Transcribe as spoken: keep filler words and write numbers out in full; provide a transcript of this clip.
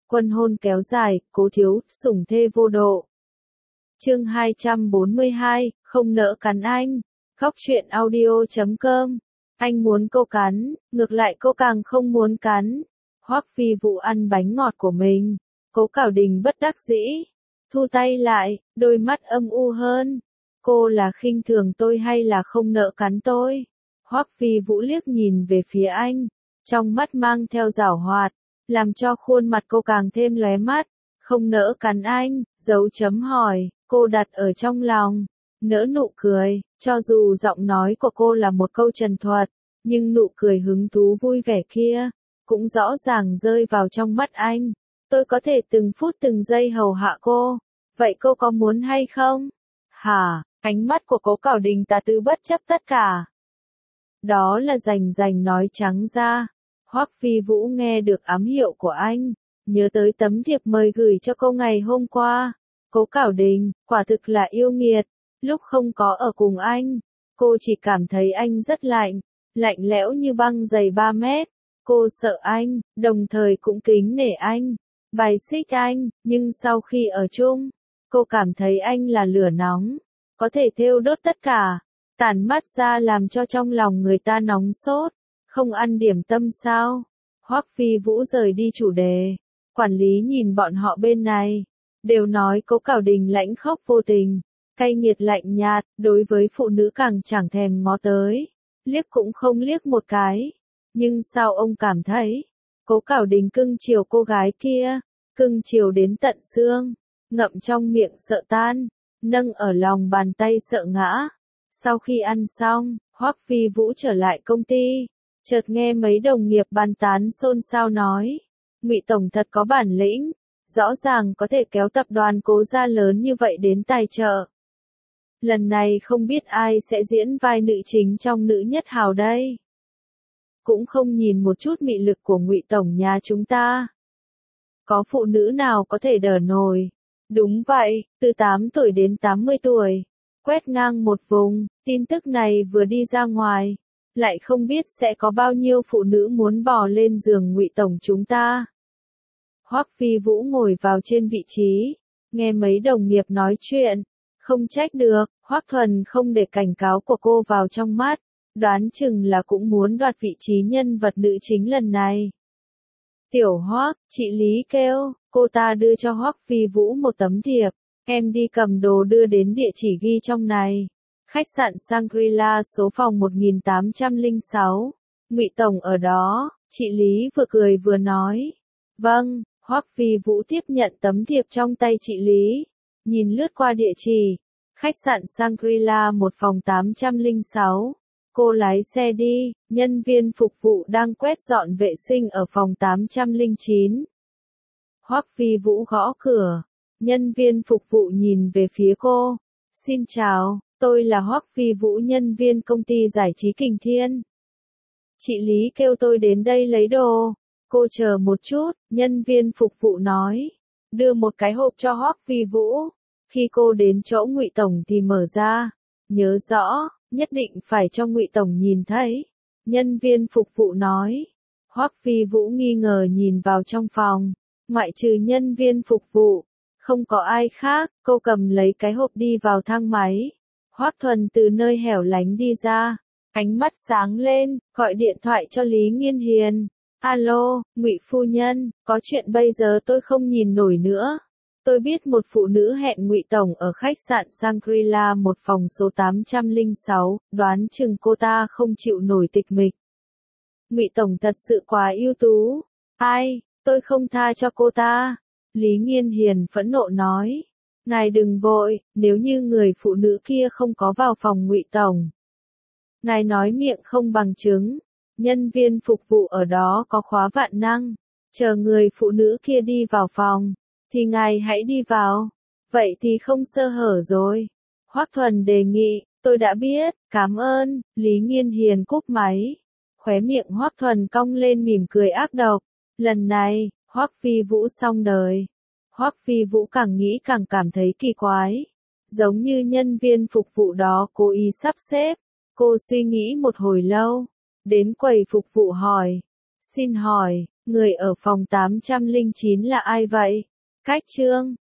Quân hôn kéo dài, cố thiếu, sủng thê vô độ. Chương hai trăm bốn mươi hai, không nỡ cắn anh. Khóc chuyện audio chấm com. Anh muốn cô cắn, ngược lại cô càng không muốn cắn. Hoắc Phi Vũ ăn bánh ngọt của mình. Cố Cảo Đình bất đắc dĩ. Thu tay lại, đôi mắt âm u hơn. Cô là khinh thường tôi hay là không nỡ cắn tôi? Hoắc Phi Vũ liếc nhìn về phía anh. Trong mắt mang theo giảo hoạt. Làm cho khuôn mặt cô càng thêm lóe mắt. Không nỡ cắn anh, dấu chấm hỏi, cô đặt ở trong lòng. Nỡ nụ cười, cho dù giọng nói của cô là một câu trần thuật, nhưng nụ cười hứng thú vui vẻ kia, cũng rõ ràng rơi vào trong mắt anh. Tôi có thể từng phút từng giây hầu hạ cô, vậy cô có muốn hay không? Hả, ánh mắt của Cố Cảo Đình tà tư bất chấp tất cả. Đó là rành rành nói trắng ra. Hoắc Phi Vũ nghe được ám hiệu của anh, nhớ tới tấm thiệp mời gửi cho cô ngày hôm qua. Cố Cảo Đình, quả thực là yêu nghiệt. Lúc không có ở cùng anh, cô chỉ cảm thấy anh rất lạnh, lạnh lẽo như băng dày ba mét. Cô sợ anh, đồng thời cũng kính nể anh, bài xích anh, nhưng sau khi ở chung, cô cảm thấy anh là lửa nóng, có thể thiêu đốt tất cả, tản mát ra làm cho trong lòng người ta nóng sốt. Không ăn điểm tâm sao? Hoắc Phi Vũ rời đi chủ đề. Quản lý nhìn bọn họ bên này, đều nói Cố Cảo Đình lãnh khốc vô tình, cay nghiệt lạnh nhạt, đối với phụ nữ càng chẳng thèm ngó tới, liếc cũng không liếc một cái. Nhưng sao ông cảm thấy, Cố Cảo Đình cưng chiều cô gái kia, cưng chiều đến tận xương, ngậm trong miệng sợ tan, nâng ở lòng bàn tay sợ ngã. Sau khi ăn xong, Hoắc Phi Vũ trở lại công ty, chợt nghe mấy đồng nghiệp bàn tán xôn xao nói, Ngụy tổng thật có bản lĩnh, rõ ràng có thể kéo tập đoàn Cố gia lớn như vậy đến tài trợ. Lần này không biết ai sẽ diễn vai nữ chính trong Nữ Nhất Hào đây. Cũng không nhìn một chút mị lực của Ngụy tổng nhà chúng ta. Có phụ nữ nào có thể đỡ nổi? Đúng vậy, từ tám tuổi đến tám mươi tuổi, quét ngang một vùng. Tin tức này vừa đi ra ngoài, lại không biết sẽ có bao nhiêu phụ nữ muốn bò lên giường Ngụy tổng chúng ta. Hoắc Phi Vũ ngồi vào trên vị trí, nghe mấy đồng nghiệp nói chuyện, không trách được, Hoắc Thuần không để cảnh cáo của cô vào trong mắt, đoán chừng là cũng muốn đoạt vị trí nhân vật nữ chính lần này. Tiểu Hoắc, chị Lý kêu, cô ta đưa cho Hoắc Phi Vũ một tấm thiệp, em đi cầm đồ đưa đến địa chỉ ghi trong này. Khách sạn Shangri-La số phòng một nghìn tám trăm lẻ sáu, Ngụy tổng ở đó. Chị Lý vừa cười vừa nói. Vâng. Hoắc Phi Vũ tiếp nhận tấm thiệp trong tay chị Lý, nhìn lướt qua địa chỉ, khách sạn Shangri-La một phòng tám trăm lẻ sáu. Cô lái xe đi, nhân viên phục vụ đang quét dọn vệ sinh ở phòng tám trăm lẻ chín. Hoắc Phi Vũ gõ cửa, nhân viên phục vụ nhìn về phía cô. Xin chào, tôi là Hoắc Phi Vũ, nhân viên công ty giải trí Kình Thiên. Chị Lý kêu tôi đến đây lấy đồ. Cô chờ một chút, nhân viên phục vụ nói. Đưa một cái hộp cho Hoắc Phi Vũ. Khi cô đến chỗ Ngụy tổng thì mở ra. Nhớ rõ, nhất định phải cho Ngụy tổng nhìn thấy. Nhân viên phục vụ nói. Hoắc Phi Vũ nghi ngờ nhìn vào trong phòng. Ngoại trừ nhân viên phục vụ, không có ai khác. Cô cầm lấy cái hộp đi vào thang máy. Hoắc Thuần từ nơi hẻo lánh đi ra. Ánh mắt sáng lên, gọi điện thoại cho Lý Nghiên Hiền. Alo, Ngụy phu nhân, có chuyện bây giờ tôi không nhìn nổi nữa. Tôi biết một phụ nữ hẹn Ngụy tổng ở khách sạn Shangri-La một phòng số tám trăm lẻ sáu, đoán chừng cô ta không chịu nổi tịch mịch. Ngụy tổng thật sự quá ưu tú. Ai, tôi không tha cho cô ta. Lý Nghiên Hiền phẫn nộ nói. Ngài đừng vội, nếu như người phụ nữ kia không có vào phòng Ngụy tổng. Ngài nói miệng không bằng chứng. Nhân viên phục vụ ở đó có khóa vạn năng, chờ người phụ nữ kia đi vào phòng, thì ngài hãy đi vào, vậy thì không sơ hở rồi. Hoắc Thuần đề nghị, tôi đã biết, cảm ơn. Lý Nghiên Hiền cúp máy, khóe miệng Hoắc Thuần cong lên mỉm cười ác độc. Lần này, Hoắc Phi Vũ xong đời. Hoắc Phi Vũ càng nghĩ càng cảm thấy kỳ quái, giống như nhân viên phục vụ đó cố ý sắp xếp. Cô suy nghĩ một hồi lâu. Đến quầy phục vụ hỏi. Xin hỏi, Người ở phòng tám trăm linh chín là ai vậy? Cách Trương.